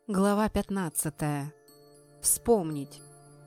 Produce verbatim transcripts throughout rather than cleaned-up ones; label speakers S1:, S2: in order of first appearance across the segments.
S1: Глава пятнадцатая. Вспомнить.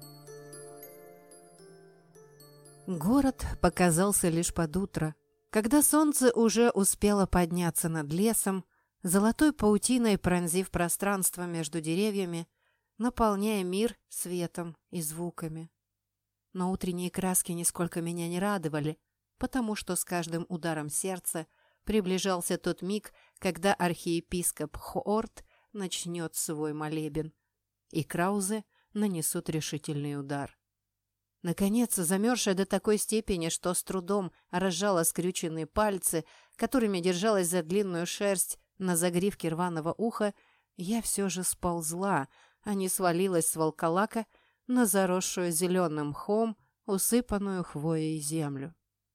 S1: Город показался лишь под утро, когда солнце уже успело подняться над лесом, золотой паутиной пронзив пространство между деревьями, наполняя мир светом и звуками. Но утренние краски нисколько меня не радовали, потому что с каждым ударом сердца приближался тот миг, когда архиепископ Хоорт начнет свой молебен, и краузе нанесут решительный удар. Наконец, замерзшая до такой степени, что с трудом разжала скрюченные пальцы, которыми держалась за длинную шерсть на загривке рваного уха, я все же сползла, а не свалилась с волколака на заросшую зеленым мхом, усыпанную хвоей землю.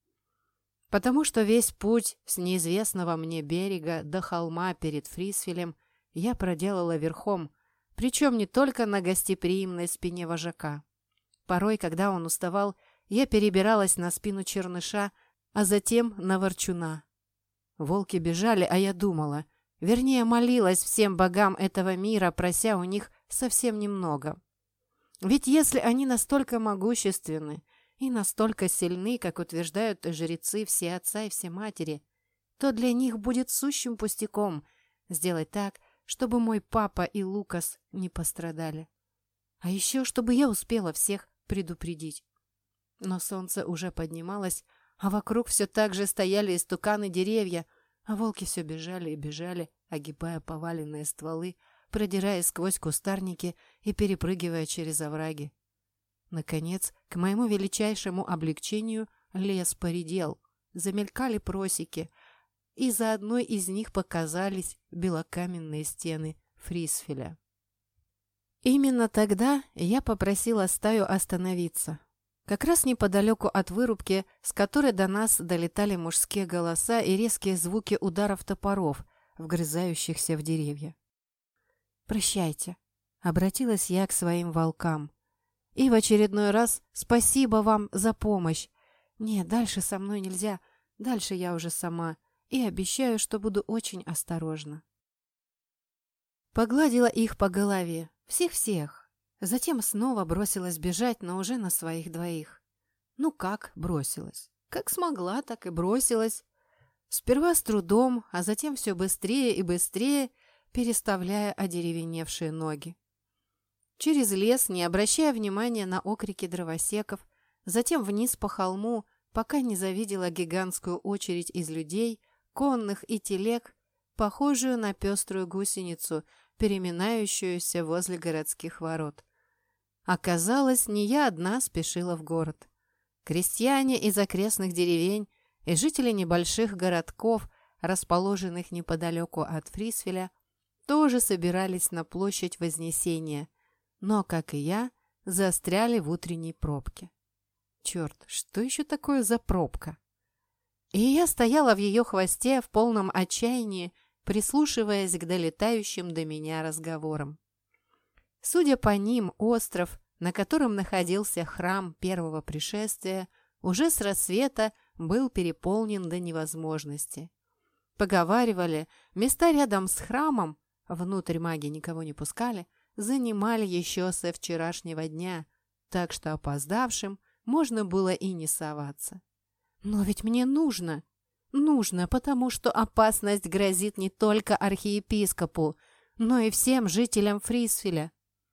S1: Потому что весь путь с неизвестного мне берега до холма перед Фрисфилем я проделала верхом, причем не только на гостеприимной спине вожака. Порой, когда он уставал, я перебиралась на спину черныша, а затем на ворчуна. Волки бежали, а я думала, вернее, молилась всем богам этого мира, прося у них совсем немного. Ведь если они настолько могущественны и настолько сильны, как утверждают жрецы все отца и все матери, то для них будет сущим пустяком сделать так, чтобы мой папа и Лукас не пострадали. А еще, чтобы я успела всех предупредить. Но солнце уже поднималось, а вокруг все так же стояли истуканы деревья, а волки все бежали и бежали, огибая поваленные стволы, продираясь сквозь кустарники и перепрыгивая через овраги. Наконец, к моему величайшему облегчению, лес поредел, замелькали просеки, и за одной из них показались белокаменные стены Фрисфиля. Именно тогда я попросила стаю остановиться. Как раз неподалеку от вырубки, с которой до нас долетали мужские голоса и резкие звуки ударов топоров, вгрызающихся в деревья. «Прощайте», — обратилась я к своим волкам. «И в очередной раз спасибо вам за помощь. Нет, дальше со мной нельзя, дальше я уже сама. И обещаю, что буду очень осторожна». Погладила их по голове, всех-всех. Затем снова бросилась бежать, но уже на своих двоих. Ну как бросилась? Как смогла, так и бросилась. Сперва с трудом, а затем все быстрее и быстрее, переставляя одеревеневшие ноги. Через лес, не обращая внимания на окрики дровосеков, затем вниз по холму, пока не завидела гигантскую очередь из людей, конных и телег, похожую на пеструю гусеницу, переминающуюся возле городских ворот. Оказалось, не я одна спешила в город. Крестьяне из окрестных деревень и жители небольших городков, расположенных неподалеку от Фрисфиля, тоже собирались на площадь Вознесения, но, как и я, застряли в утренней пробке. Черт, что еще такое за пробка? И я стояла в ее хвосте в полном отчаянии, прислушиваясь к долетающим до меня разговорам. Судя по ним, остров, на котором находился храм первого пришествия, уже с рассвета был переполнен до невозможности. Поговаривали, места рядом с храмом, внутрь маги никого не пускали, занимали еще со вчерашнего дня, так что опоздавшим можно было и не соваться. Но ведь мне нужно, нужно, потому что опасность грозит не только архиепископу, но и всем жителям Фрисфиля.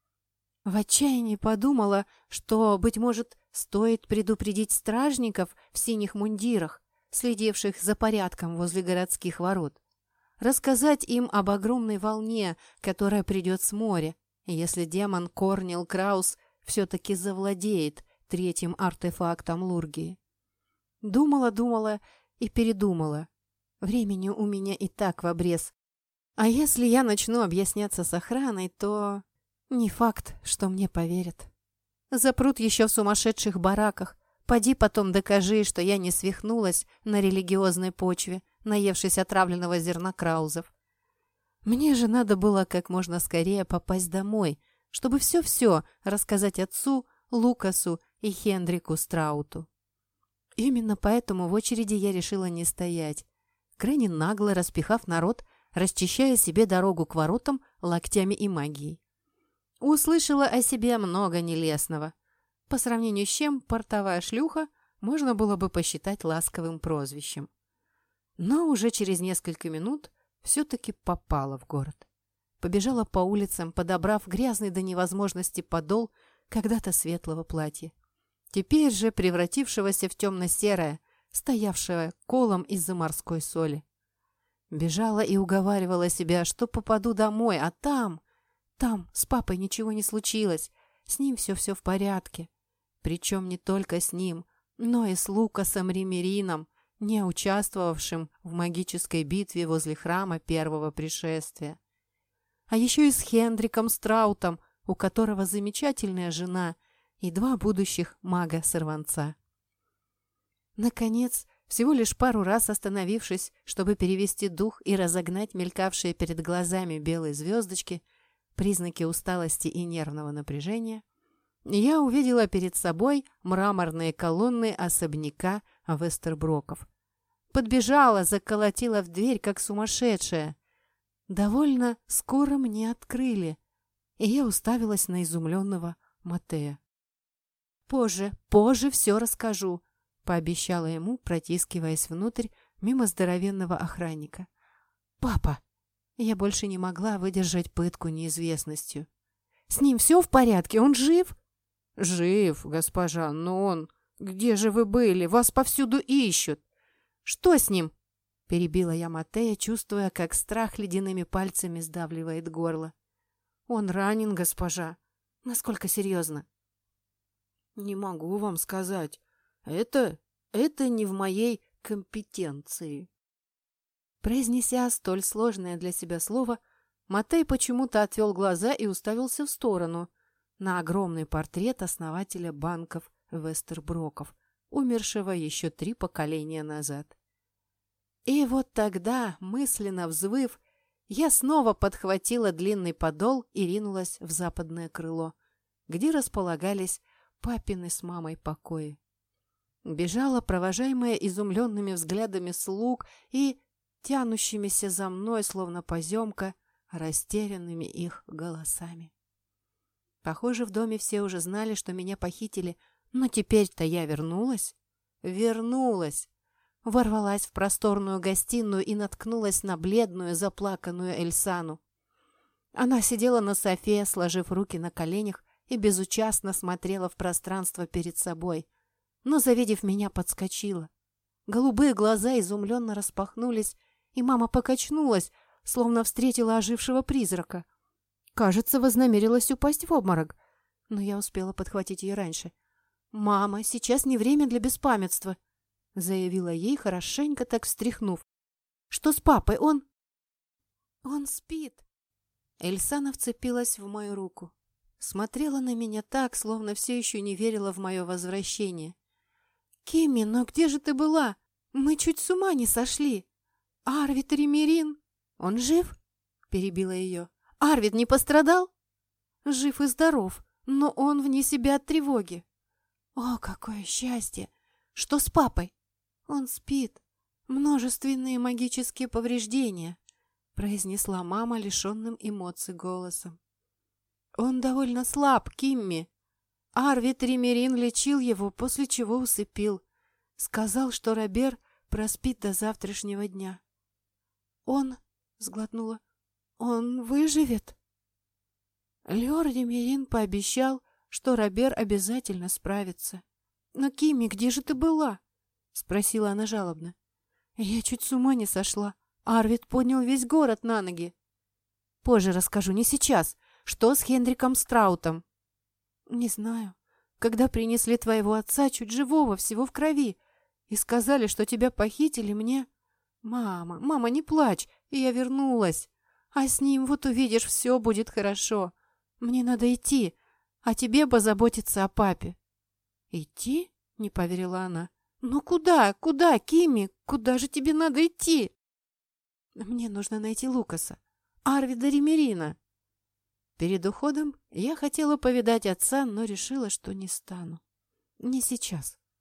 S1: В отчаянии подумала, что, быть может, стоит предупредить стражников в синих мундирах, следивших за порядком возле городских ворот, рассказать им об огромной волне, которая придет с моря, если демон Корнил Краус все-таки завладеет третьим артефактом Лургии. Думала, думала и передумала. Времени у меня и так в обрез. А если я начну объясняться с охраной, то не факт, что мне поверят. Запрут еще в сумасшедших бараках. Поди потом докажи, что я не свихнулась на религиозной почве, наевшись отравленного зерна краузов. Мне же надо было как можно скорее попасть домой, чтобы все-все рассказать отцу, Лукасу и Хендрику Страуту. Именно поэтому в очереди я решила не стоять. Крайне нагло распихав народ, расчищая себе дорогу к воротам локтями и магией. Услышала о себе много нелестного, по сравнению с чем портовая шлюха можно было бы посчитать ласковым прозвищем. Но уже через несколько минут все-таки попала в город. Побежала по улицам, подобрав грязный до невозможности подол когда-то светлого платья, теперь же превратившегося в темно-серое, стоявшее колом из-за морской соли. Бежала и уговаривала себя, что попаду домой, а там, там с папой ничего не случилось, с ним все-все в порядке. Причем не только с ним, но и с Лукасом Ремерином, не участвовавшим в магической битве возле храма первого пришествия. А еще и с Хендриком Страутом, у которого замечательная жена и два будущих мага-сорванца. Наконец, всего лишь пару раз остановившись, чтобы перевести дух и разогнать мелькавшие перед глазами белые звездочки, признаки усталости и нервного напряжения, я увидела перед собой мраморные колонны особняка Вестерброков. Подбежала, заколотила в дверь, как сумасшедшая. Довольно скоро мне открыли, и я уставилась на изумленного Матея. «Позже, позже все расскажу», — пообещала ему, протискиваясь внутрь мимо здоровенного охранника. «Папа!» Я больше не могла выдержать пытку неизвестностью. «С ним все в порядке? Он жив?» «Жив, госпожа, но он... Где же вы были? Вас повсюду ищут!» «Что с ним?» — перебила я Матея, чувствуя, как страх ледяными пальцами сдавливает горло. «Он ранен, госпожа. Насколько серьезно?» «Не могу вам сказать. Это... это не в моей компетенции». Произнеся столь сложное для себя слово, Матей почему-то отвел глаза и уставился в сторону, на огромный портрет основателя банков Вестерброков, умершего еще три поколения назад. И вот тогда, мысленно взвыв, я снова подхватила длинный подол и ринулась в западное крыло, где располагались папины с мамой покои. Бежала, провожаемая изумленными взглядами слуг и тянущимися за мной, словно поземка, растерянными их голосами. Похоже, в доме все уже знали, что меня похитили, но теперь-то я вернулась. Вернулась! Ворвалась в просторную гостиную и наткнулась на бледную, заплаканную Эльсану. Она сидела на софе, сложив руки на коленях, и безучастно смотрела в пространство перед собой, но, завидев меня, подскочила. Голубые глаза изумленно распахнулись, и мама покачнулась, словно встретила ожившего призрака. Кажется, вознамерилась упасть в обморок, но я успела подхватить ее раньше. «Мама, сейчас не время для беспамятства», — заявила ей, хорошенько так встряхнув. «Что с папой? Он...» «Он спит». Эльсана вцепилась в мою руку. Смотрела на меня так, словно все еще не верила в мое возвращение. «Кимми, но где же ты была? Мы чуть с ума не сошли. Арвид Ремерин, он жив?» — перебила ее. «Арвид не пострадал?» «Жив и здоров, но он вне себя от тревоги». «О, какое счастье! Что с папой?» «Он спит. Множественные магические повреждения», — произнесла мама лишенным эмоций голосом. «Он довольно слаб, Кимми. Арвид Ремерин лечил его, после чего усыпил. Сказал, что Робер проспит до завтрашнего дня». «Он...» — сглотнула. «Он выживет?» Леор Ремерин пообещал, что Робер обязательно справится. «Но, Кимми, где же ты была?» — спросила она жалобно. «Я чуть с ума не сошла. Арвид поднял весь город на ноги». «Позже расскажу, не сейчас. Что с Хендриком Страутом?» «Не знаю. Когда принесли твоего отца, чуть живого, всего в крови, и сказали, что тебя похитили, мне... Мама, мама, не плачь, и я вернулась. А с ним, вот увидишь, все будет хорошо. Мне надо идти, а тебе позаботиться о папе». «Идти?» — не поверила она. «Ну куда, куда, Кимми? Куда же тебе надо идти?» «Мне нужно найти Лукаса, Арвида Ремерина». Перед уходом я хотела повидать отца, но решила, что не стану. Не сейчас.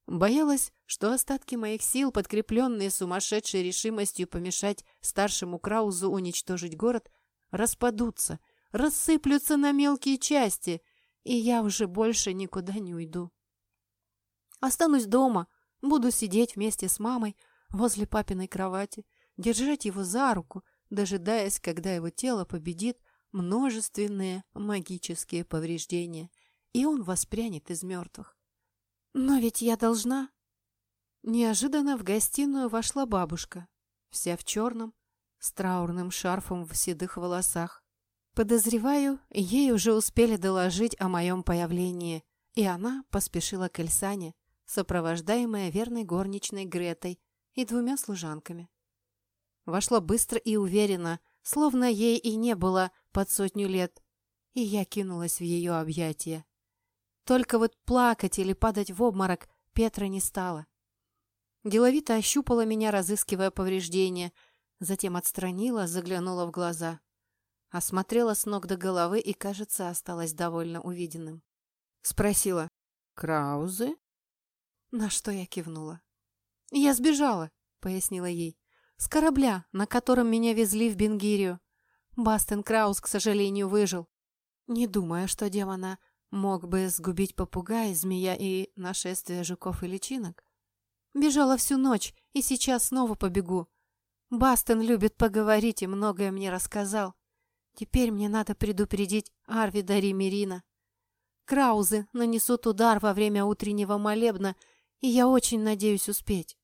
S1: Боялась, что остатки моих сил, подкрепленные сумасшедшей решимостью помешать старшему Краузу уничтожить город, распадутся, рассыплются на мелкие части, и я уже больше никуда не уйду. Останусь дома, буду сидеть вместе с мамой возле папиной кровати, держать его за руку, дожидаясь, когда его тело победит множественные магические повреждения, и он воспрянет из мертвых. Но ведь я должна... Неожиданно в гостиную вошла бабушка, вся в черном, с траурным шарфом в седых волосах. Подозреваю, ей уже успели доложить о моем появлении, и она поспешила к Эльсане, сопровождаемая верной горничной Гретой и двумя служанками. Вошла быстро и уверенно, словно ей и не было под сотню лет, и я кинулась в ее объятия. Только вот плакать или падать в обморок Петра не стала. Деловито ощупала меня, разыскивая повреждения, затем отстранила, заглянула в глаза. Осмотрела с ног до головы и, кажется, осталась довольно увиденным. Спросила: «Краузы?» На что я кивнула. «Я сбежала», — пояснила ей, — «с корабля, на котором меня везли в Бенгирию. Бастен Крауз, к сожалению, выжил. Не думая, что демона мог бы сгубить попугай, змея и нашествие жуков и личинок. Бежала всю ночь и сейчас снова побегу. Бастен любит поговорить и многое мне рассказал. Теперь мне надо предупредить Арвида Римерина. Краузы нанесут удар во время утреннего молебна, и я очень надеюсь успеть».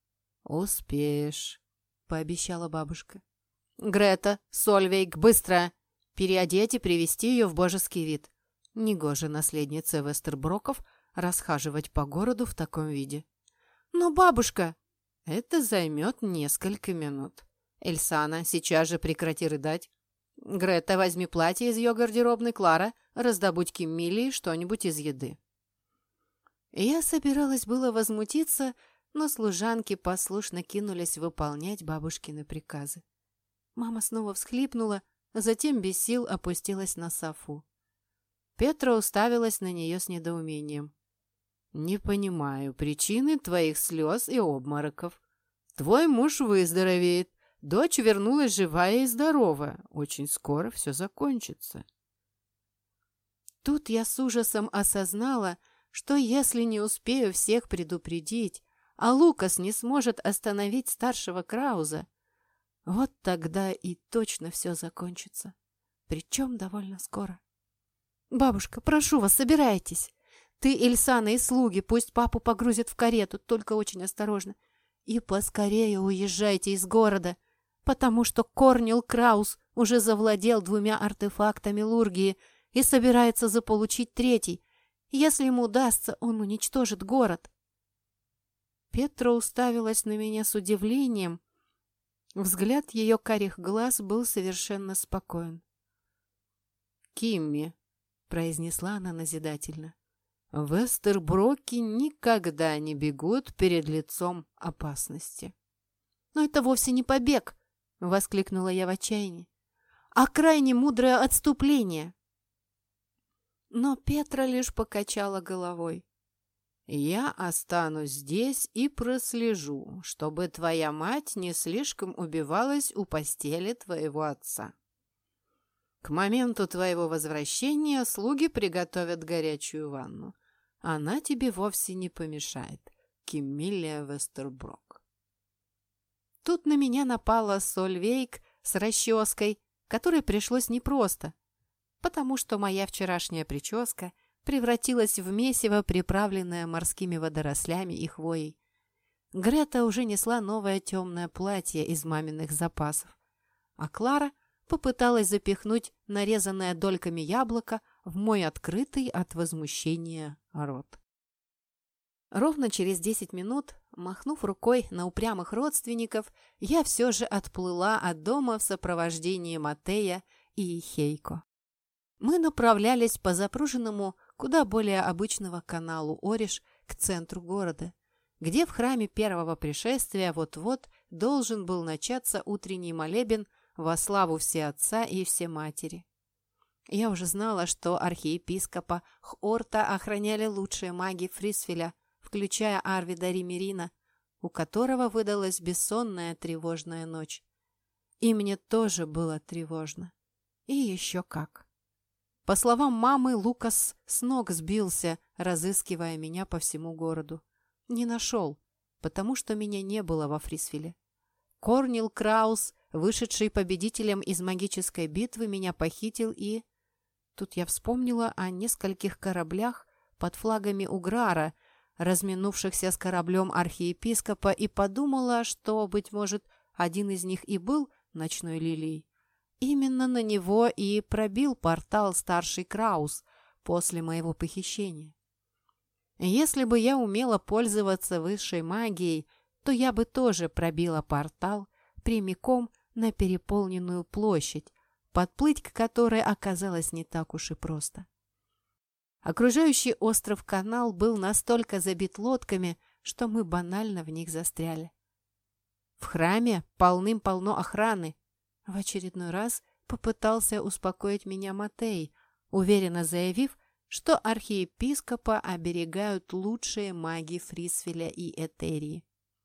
S1: «Успеешь», — пообещала бабушка. «Грета, Сольвейк, быстро! Переодеть и привести ее в божеский вид. Негоже наследнице Вестерброков расхаживать по городу в таком виде». «Но бабушка...» «Это займет несколько минут. Эльсана, сейчас же прекрати рыдать. Грета, возьми платье из ее гардеробной. Клара, раздобудь Киммилии что-нибудь из еды». Я собиралась было возмутиться, но служанки послушно кинулись выполнять бабушкины приказы. Мама снова всхлипнула, а затем без сил опустилась на софу. Петра уставилась на нее с недоумением. «Не понимаю причины твоих слез и обмороков. Твой муж выздоровеет, дочь вернулась живая и здоровая. Очень скоро все закончится». Тут я с ужасом осознала, что если не успею всех предупредить, а Лукас не сможет остановить старшего Крауза, вот тогда и точно все закончится. Причем довольно скоро. «Бабушка, прошу вас, собирайтесь. Ты, Эльсана и слуги, пусть папу погрузят в карету, только очень осторожно. И поскорее уезжайте из города, потому что Корнил Крауз уже завладел двумя артефактами Лургии и собирается заполучить третий. Если ему удастся, он уничтожит город». Петра уставилась на меня с удивлением. Взгляд ее карих глаз был совершенно спокоен. «Кимми», — произнесла она назидательно, — «Вестерброки никогда не бегут перед лицом опасности». «Но это вовсе не побег», — воскликнула я в отчаянии, — «а крайне мудрое отступление». Но Петра лишь покачала головой. «Я останусь здесь и прослежу, чтобы твоя мать не слишком убивалась у постели твоего отца. К моменту твоего возвращения слуги приготовят горячую ванну. Она тебе вовсе не помешает, Киммилия Вестерброк». Тут на меня напала Сольвейк с расческой, которой пришлось непросто, потому что моя вчерашняя прическа превратилась в месиво, приправленное морскими водорослями и хвоей. Грета уже несла новое темное платье из маминых запасов, а Клара попыталась запихнуть нарезанное дольками яблоко в мой открытый от возмущения рот. Ровно через десять минут, махнув рукой на упрямых родственников, я все же отплыла от дома в сопровождении Матея и Хейко. Мы направлялись по запруженному, куда более обычного каналу Ориш к центру города, где в храме первого пришествия вот-вот должен был начаться утренний молебен во славу Всеотца и Всематери. Я уже знала, что архиепископа Хорта охраняли лучшие маги Фрисфеля, включая Арвида Римерина, у которого выдалась бессонная тревожная ночь. И мне тоже было тревожно. И еще как. По словам мамы, Лукас с ног сбился, разыскивая меня по всему городу. Не нашел, потому что меня не было во Фрисвилле. Корнил Краус, вышедший победителем из магической битвы, меня похитил и... Тут я вспомнила о нескольких кораблях под флагами Уграра, разминувшихся с кораблем архиепископа, и подумала, что, быть может, один из них и был ночной лилией. Именно на него и пробил портал старший Краус после моего похищения. Если бы я умела пользоваться высшей магией, то я бы тоже пробила портал прямиком на переполненную площадь, подплыть к которой оказалось не так уж и просто. Окружающий остров канал был настолько забит лодками, что мы банально в них застряли. В храме полным-полно охраны. В очередной раз попытался успокоить меня Матей, уверенно заявив, что архиепископа оберегают лучшие маги Фрисвилля и Этерии.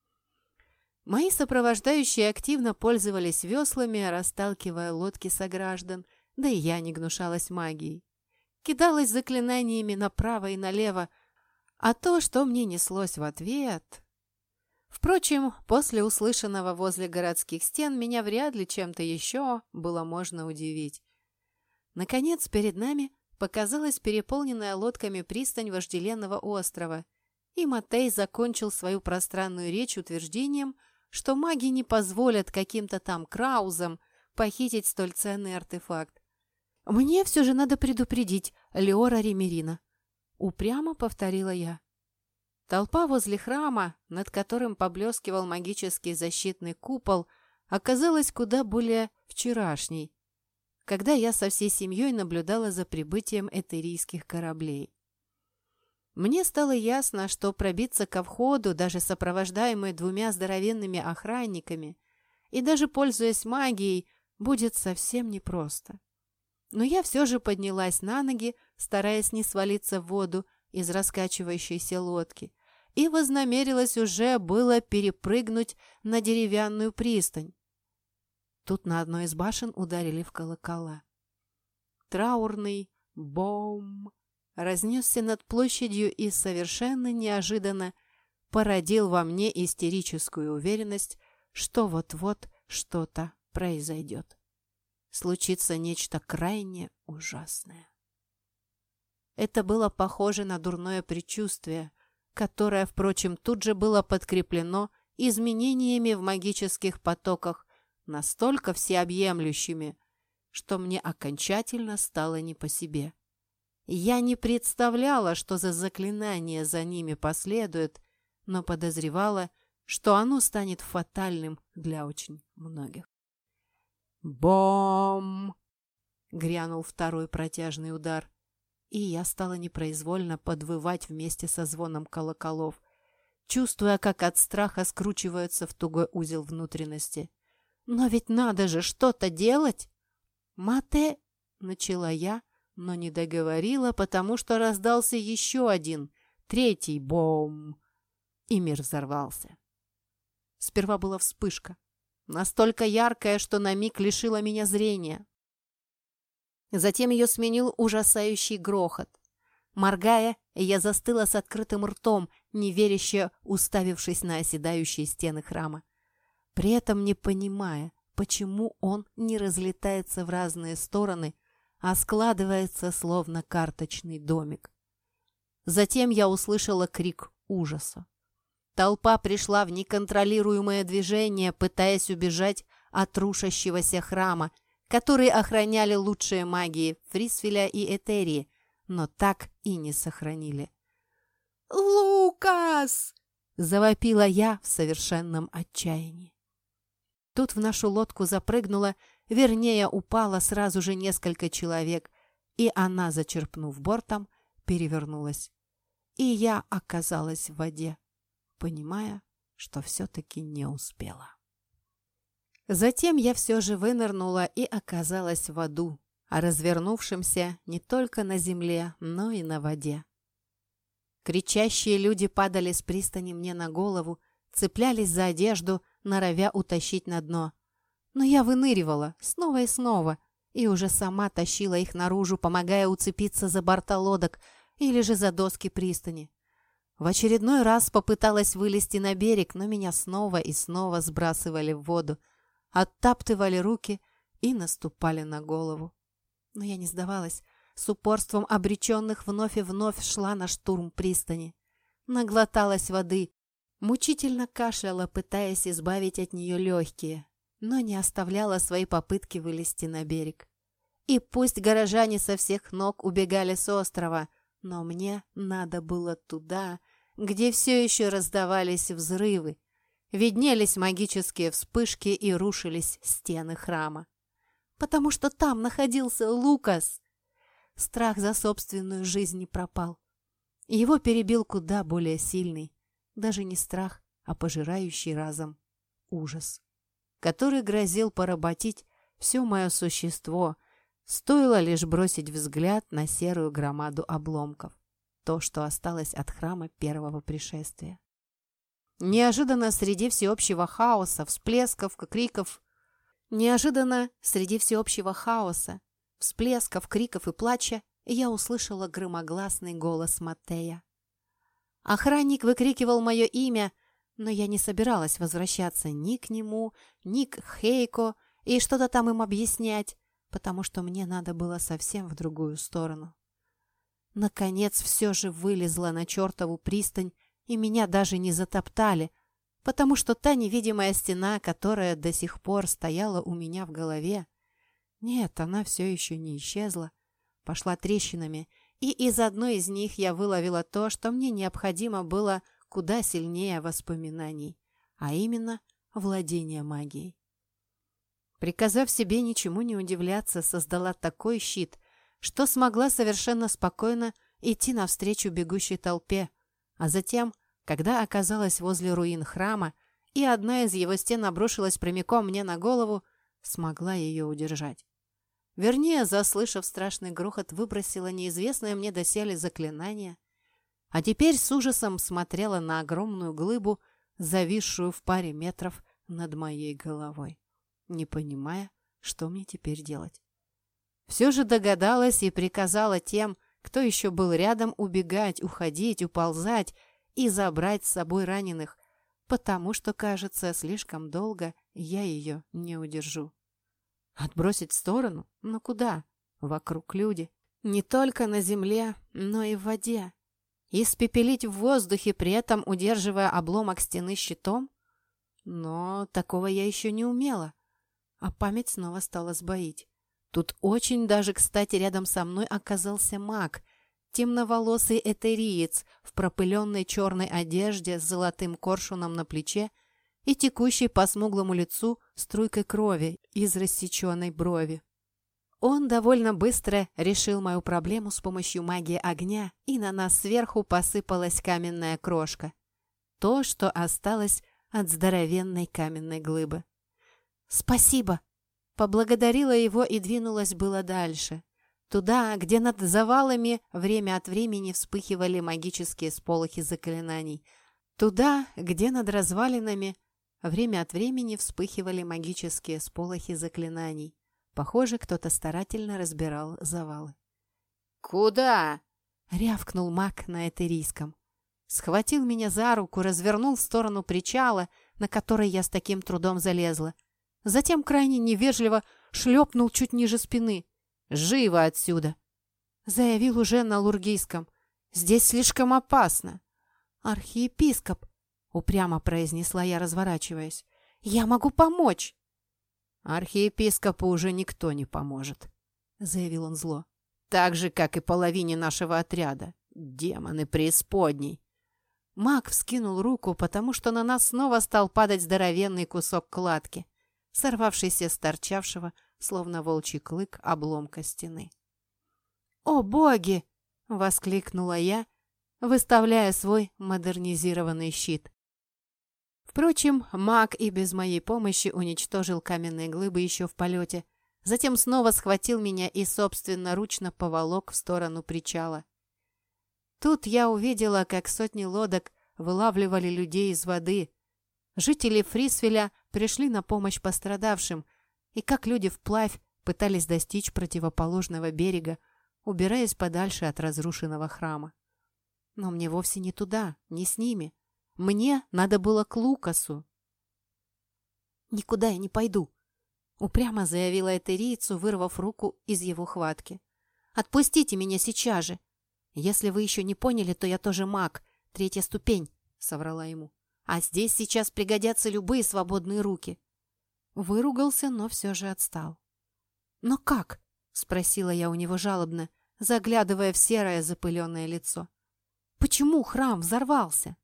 S1: Мои сопровождающие активно пользовались веслами, расталкивая лодки сограждан, да и я не гнушалась магией. Кидалась заклинаниями направо и налево, а то, что мне неслось в ответ... Впрочем, после услышанного возле городских стен меня вряд ли чем-то еще было можно удивить. Наконец, перед нами показалась переполненная лодками пристань вожделенного острова, и Матей закончил свою пространную речь утверждением, что маги не позволят каким-то там краузам похитить столь ценный артефакт. «Мне все же надо предупредить Леора Римерина», — упрямо повторила я. Толпа возле храма, над которым поблескивал магический защитный купол, оказалась куда более вчерашней, когда я со всей семьей наблюдала за прибытием этерийских кораблей. Мне стало ясно, что пробиться ко входу, даже сопровождаемой двумя здоровенными охранниками, и даже пользуясь магией, будет совсем непросто. Но я все же поднялась на ноги, стараясь не свалиться в воду из раскачивающейся лодки, и вознамерилась уже было перепрыгнуть на деревянную пристань. Тут на одной из башен ударили в колокола. Траурный бом разнесся над площадью и совершенно неожиданно породил во мне истерическую уверенность, что вот-вот что-то произойдет. Случится нечто крайне ужасное. Это было похоже на дурное предчувствие, которое, впрочем, тут же было подкреплено изменениями в магических потоках, настолько всеобъемлющими, что мне окончательно стало не по себе. Я не представляла, что за заклинание за ними последует, но подозревала, что оно станет фатальным для очень многих. «Бом!» — грянул второй протяжный удар, и я стала непроизвольно подвывать вместе со звоном колоколов, чувствуя, как от страха скручиваются в тугой узел внутренности. «Но ведь надо же что-то делать!» «Мате!» — начала я, но не договорила, потому что раздался еще один, третий бом, и мир взорвался. Сперва была вспышка, настолько яркая, что на миг лишила меня зрения. Затем ее сменил ужасающий грохот. Моргая, я застыла с открытым ртом, неверяще уставившись на оседающие стены храма, при этом не понимая, почему он не разлетается в разные стороны, а складывается словно карточный домик. Затем я услышала крик ужаса. Толпа пришла в неконтролируемое движение, пытаясь убежать от рушащегося храма, который охраняли лучшие маги Фрисвилля и Этерии, но так и не сохранили. «Лукас!» — завопила я в совершенном отчаянии. Тут в нашу лодку запрыгнуло, вернее, упало сразу же несколько человек, и она, зачерпнув бортом, перевернулась. И я оказалась в воде, понимая, что все-таки не успела. Затем я все же вынырнула и оказалась в аду, а развернувшимся не только на земле, но и на воде. Кричащие люди падали с пристани мне на голову, цеплялись за одежду, норовя утащить на дно. Но я выныривала снова и снова, и уже сама тащила их наружу, помогая уцепиться за борта лодок или же за доски пристани. В очередной раз попыталась вылезти на берег, но меня снова и снова сбрасывали в воду, оттаптывали руки и наступали на голову. Но я не сдавалась, с упорством обреченных вновь и вновь шла на штурм пристани. Наглоталась воды, мучительно кашляла, пытаясь избавить от нее легкие, но не оставляла свои попытки вылезти на берег. И пусть горожане со всех ног убегали с острова, но мне надо было туда, где все еще раздавались взрывы, виднелись магические вспышки и рушились стены храма. Потому что там находился Лукас. Страх за собственную жизнь не пропал. Его перебил куда более сильный, даже не страх, а пожирающий разом ужас, который грозил поработить все мое существо, стоило лишь бросить взгляд на серую громаду обломков, то, что осталось от храма первого пришествия. Неожиданно среди всеобщего хаоса, всплесков, криков, неожиданно среди всеобщего хаоса, всплесков, криков и плача я услышала громогласный голос Маттея. Охранник выкрикивал мое имя, но я не собиралась возвращаться ни к нему, ни к Хейко и что-то там им объяснять, потому что мне надо было совсем в другую сторону. Наконец все же вылезла на чертову пристань, и меня даже не затоптали, потому что та невидимая стена, которая до сих пор стояла у меня в голове, нет, она все еще не исчезла, пошла трещинами, и из одной из них я выловила то, что мне необходимо было куда сильнее воспоминаний, а именно владение магией. Приказав себе ничему не удивляться, создала такой щит, что смогла совершенно спокойно идти навстречу бегущей толпе, а затем, когда оказалась возле руин храма, и одна из его стен обрушилась прямиком мне на голову, смогла ее удержать. Вернее, заслышав страшный грохот, выбросила неизвестное мне доселе заклинание, а теперь с ужасом смотрела на огромную глыбу, зависшую в паре метров над моей головой, не понимая, что мне теперь делать. Все же догадалась и приказала тем, кто еще был рядом, убегать, уходить, уползать и забрать с собой раненых, потому что, кажется, слишком долго я ее не удержу. Отбросить в сторону? Но куда? Вокруг люди. Не только на земле, но и в воде. Испепелить в воздухе, при этом удерживая обломок стены щитом? Но такого я еще не умела. А память снова стала сбоить. Тут очень даже, кстати, рядом со мной оказался маг, темноволосый этериец в пропыленной черной одежде с золотым коршуном на плече и текущей по смуглому лицу струйкой крови из рассеченной брови. Он довольно быстро решил мою проблему с помощью магии огня, и на нас сверху посыпалась каменная крошка. То, что осталось от здоровенной каменной глыбы. «Спасибо!» Поблагодарила его и двинулась было дальше. Туда, где над завалами время от времени вспыхивали магические сполохи заклинаний. Туда, где над развалинами время от времени вспыхивали магические сполохи заклинаний. Похоже, кто-то старательно разбирал завалы. «Куда?» — рявкнул маг на этерийском. Схватил меня за руку, развернул в сторону причала, на который я с таким трудом залезла. Затем крайне невежливо шлепнул чуть ниже спины. «Живо отсюда!» — заявил уже на лургийском. «Здесь слишком опасно!» «Архиепископ!» — упрямо произнесла я, разворачиваясь. «Я могу помочь!» «Архиепископу уже никто не поможет», — заявил он зло. «Так же, как и половине нашего отряда. Демоны преисподней!» Маг вскинул руку, потому что на нас снова стал падать здоровенный кусок кладки, сорвавшийся с торчавшего, словно волчий клык, обломка стены. «О, боги!» — воскликнула я, выставляя свой модернизированный щит. Впрочем, маг и без моей помощи уничтожил каменные глыбы еще в полете, затем снова схватил меня и собственноручно поволок в сторону причала. Тут я увидела, как сотни лодок вылавливали людей из воды. Жители Фрисвеля пришли на помощь пострадавшим, и как люди вплавь пытались достичь противоположного берега, убираясь подальше от разрушенного храма. Но мне вовсе не туда, не с ними. Мне надо было к Лукасу. «Никуда я не пойду», — упрямо заявила этерийцу, вырвав руку из его хватки. «Отпустите меня сейчас же! Если вы еще не поняли, то я тоже маг, третья ступень», — соврала ему. «А здесь сейчас пригодятся любые свободные руки». Выругался, но все же отстал. «Но как?» — спросила я у него жалобно, заглядывая в серое запыленное лицо. «Почему храм взорвался?»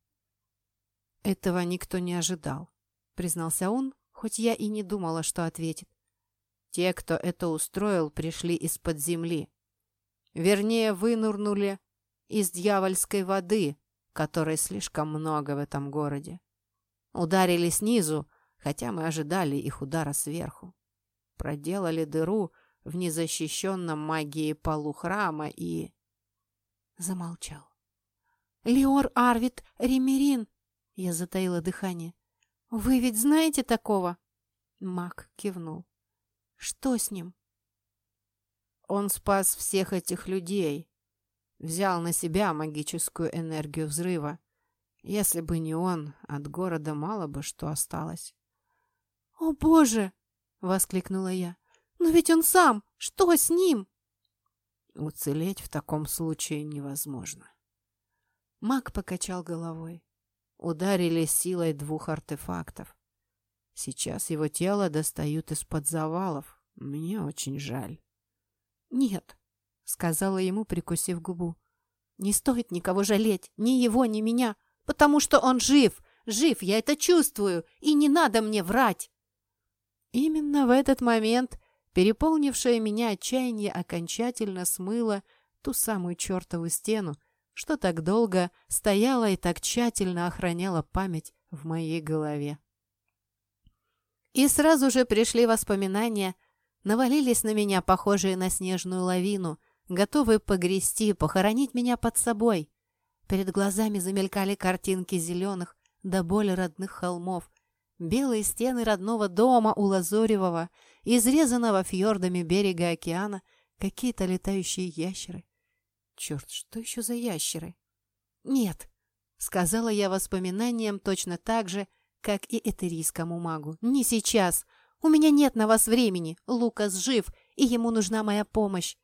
S1: «Этого никто не ожидал», — признался он, хоть я и не думала, что ответит. «Те, кто это устроил, пришли из-под земли. Вернее, вынырнули из дьявольской воды, которой слишком много в этом городе. Ударили снизу, хотя мы ожидали их удара сверху. Проделали дыру в незащищенном магией полу храма и...» Замолчал. «Леор Арвид Ремерин!» Я затаила дыхание. «Вы ведь знаете такого?» Маг кивнул. «Что с ним?» «Он спас всех этих людей. Взял на себя магическую энергию взрыва. Если бы не он, от города мало бы что осталось». «О, Боже!» — воскликнула я. «Но ведь он сам! Что с ним?» «Уцелеть в таком случае невозможно». Маг покачал головой. Ударили силой двух артефактов. Сейчас его тело достают из-под завалов. Мне очень жаль. «Нет», — сказала ему, прикусив губу. «Не стоит никого жалеть, ни его, ни меня, потому что он жив, жив, я это чувствую, и не надо мне врать». Именно в этот момент переполнившее меня отчаяние окончательно смыло ту самую чертову стену, что так долго стояла и так тщательно охраняла память в моей голове. И сразу же пришли воспоминания, навалились на меня, похожие на снежную лавину, готовые погрести, похоронить меня под собой. Перед глазами замелькали картинки зеленых до боли родных холмов, белые стены родного дома у Лазоревого, изрезанного фьордами берега океана, какие-то летающие ящеры. Черт, что еще за ящеры? «Нет», — сказала я воспоминаниям точно так же, как и этерийскому магу. «Не сейчас. У меня нет на вас времени. Лукас жив, и ему нужна моя помощь».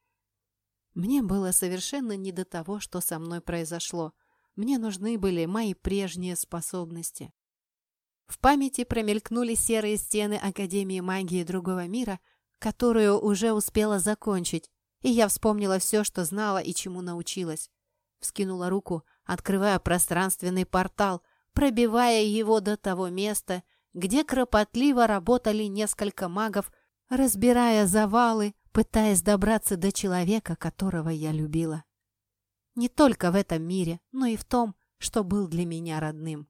S1: Мне было совершенно не до того, что со мной произошло. Мне нужны были мои прежние способности. В памяти промелькнули серые стены Академии магии другого мира, которую уже успела закончить, и я вспомнила все, что знала и чему научилась. Вскинула руку, открывая пространственный портал, пробивая его до того места, где кропотливо работали несколько магов, разбирая завалы, пытаясь добраться до человека, которого я любила. Не только в этом мире, но и в том, что был для меня родным.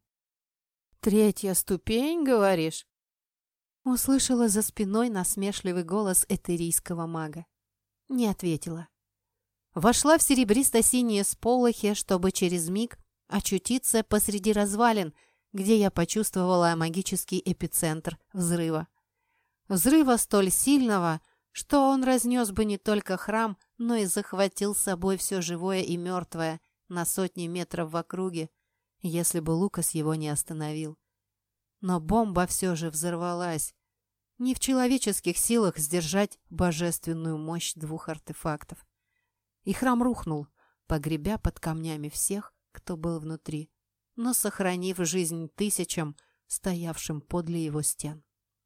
S1: «Третья ступень, говоришь?» Услышала за спиной насмешливый голос этерийского мага. Не ответила. Вошла в серебристо-синие сполохи, чтобы через миг очутиться посреди развалин, где я почувствовала магический эпицентр взрыва. Взрыва столь сильного, что он разнес бы не только храм, но и захватил с собой все живое и мертвое на сотни метров в округе, если бы Лукас его не остановил. Но бомба все же взорвалась. Не в человеческих силах сдержать божественную мощь двух артефактов. И храм рухнул, погребя под камнями всех, кто был внутри, но сохранив жизнь тысячам, стоявшим подле его стен.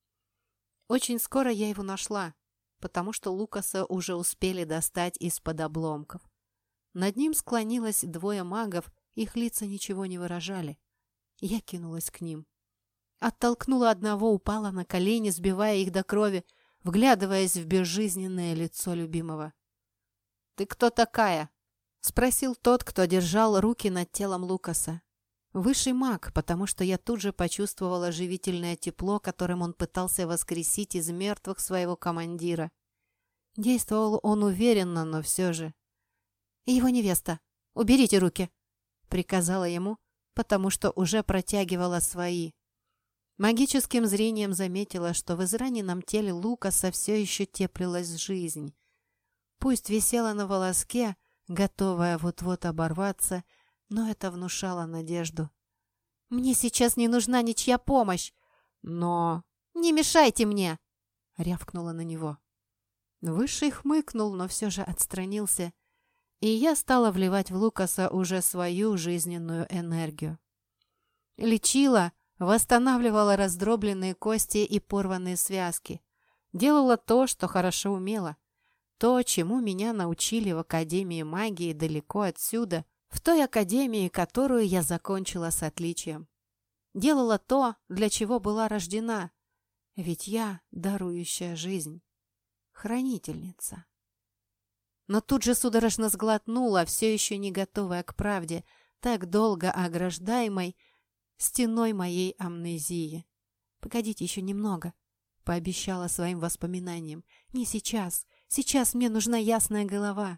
S1: Очень скоро я его нашла, потому что Лукаса уже успели достать из-под обломков. Над ним склонилось двое магов, их лица ничего не выражали. Я кинулась к ним. Оттолкнула одного, упала на колени, сбивая их до крови, вглядываясь в безжизненное лицо любимого. «Ты кто такая?» — спросил тот, кто держал руки над телом Лукаса. Высший маг, потому что я тут же почувствовала живительное тепло, которым он пытался воскресить из мертвых своего командира. Действовал он уверенно, но все же. «Его невеста», «Уберите руки!» — приказала ему, потому что уже протягивала свои. Магическим зрением заметила, что в израненном теле Лукаса все еще теплилась жизнь. Пусть висела на волоске, готовая вот-вот оборваться, но это внушало надежду. «Мне сейчас не нужна ничья помощь!» «Но...» «Не мешайте мне!» — рявкнула на него. Высший хмыкнул, но все же отстранился, и я стала вливать в Лукаса уже свою жизненную энергию. Лечила, восстанавливала раздробленные кости и порванные связки, делала то, что хорошо умела, то, чему меня научили в Академии магии далеко отсюда, в той академии, которую я закончила с отличием. Делала то, для чего была рождена, ведь я дарующая жизнь, хранительница. Но тут же судорожно сглотнула, все еще не готовая к правде, так долго ограждаемой стеной моей амнезии. «Погодите еще немного», — пообещала своим воспоминаниям. «Не сейчас. Сейчас мне нужна ясная голова».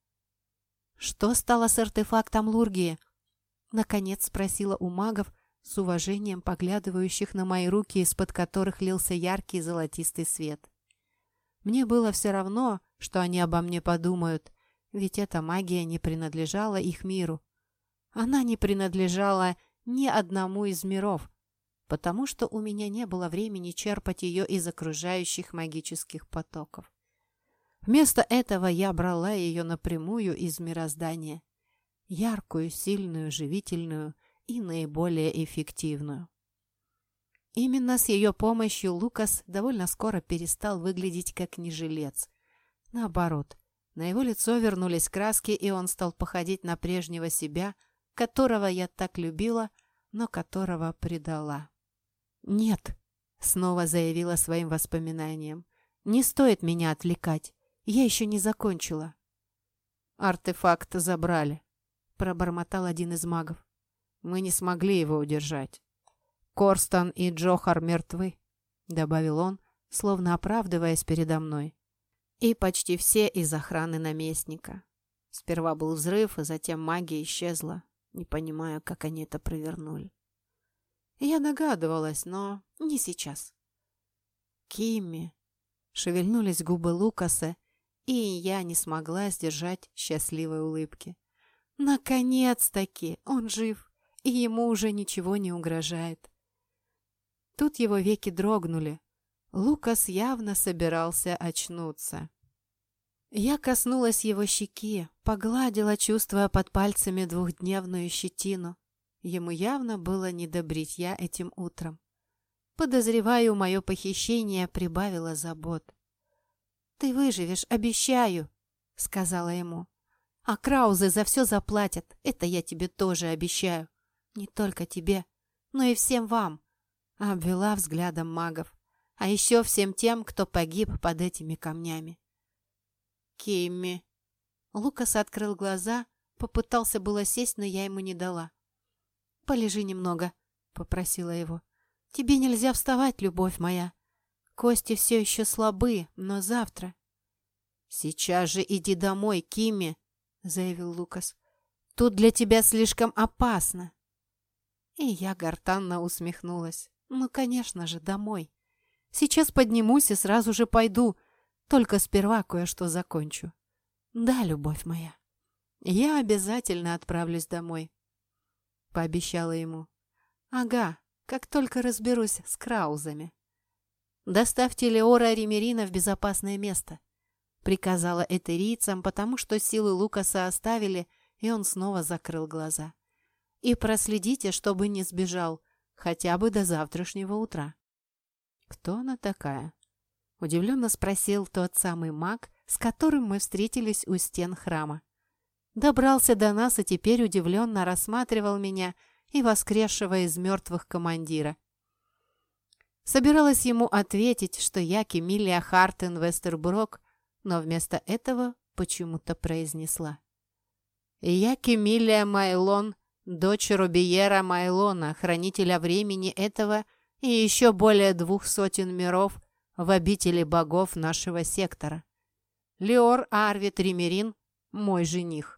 S1: «Что стало с артефактом Лургии?» — наконец спросила у магов, с уважением поглядывающих на мои руки, из-под которых лился яркий золотистый свет. Мне было все равно, что они обо мне подумают, ведь эта магия не принадлежала их миру. Она не принадлежала ни одному из миров, потому что у меня не было времени черпать ее из окружающих магических потоков. Вместо этого я брала ее напрямую из мироздания. Яркую, сильную, живительную и наиболее эффективную. Именно с ее помощью Лукас довольно скоро перестал выглядеть как нежилец. Наоборот, на его лицо вернулись краски, и он стал походить на прежнего себя, которого я так любила, но которого предала. «Нет», — снова заявила своим воспоминаниям, — «не стоит меня отвлекать, я еще не закончила». «Артефакт забрали», — пробормотал один из магов. «Мы не смогли его удержать. Корстон и Джохар мертвы», — добавил он, словно оправдываясь передо мной. «И почти все из охраны наместника. Сперва был взрыв, и затем магия исчезла. Не понимаю, как они это провернули». Я догадывалась, но не сейчас. «Кимми», — шевельнулись губы Лукаса, и я не смогла сдержать счастливой улыбки. «Наконец-таки он жив, и ему уже ничего не угрожает». Тут его веки дрогнули. Лукас явно собирался очнуться. Я коснулась его щеки, погладила, чувствуя под пальцами двухдневную щетину. Ему явно было не до бритья этим утром. Подозреваю, мое похищение прибавило забот. «Ты выживешь, обещаю», — сказала ему. «А Краузы за все заплатят, это я тебе тоже обещаю. Не только тебе, но и всем вам», — обвела взглядом магов. «А еще всем тем, кто погиб под этими камнями». «Кимми». Лукас открыл глаза, попытался было сесть, но я ему не дала. «Полежи немного», — попросила его. «Тебе нельзя вставать, любовь моя. Кости все еще слабы, но завтра...» «Сейчас же иди домой, Кимми», — заявил Лукас. «Тут для тебя слишком опасно». И я гортанно усмехнулась. «Ну, конечно же, домой. Сейчас поднимусь и сразу же пойду, только сперва кое-что закончу. Да, любовь моя, я обязательно отправлюсь домой», — пообещала ему. «Ага, как только разберусь с Краузами». «Доставьте Леора Ремерина в безопасное место», — приказала этерийцам, потому что силы Лукаса оставили, и он снова закрыл глаза. «И проследите, чтобы не сбежал, хотя бы до завтрашнего утра». «Кто она такая?» — удивленно спросил тот самый маг, с которым мы встретились у стен храма. Добрался до нас и теперь удивленно рассматривал меня и воскресшего из мертвых командира. Собиралась ему ответить, что я Кемилия Хартен Вестерброк, но вместо этого почему-то произнесла. «Я Кемилия Майлон, дочь Робиера Майлона, хранителя времени этого и еще более двух сотен миров в обители богов нашего сектора. Леор Арвид Ремерин – мой жених».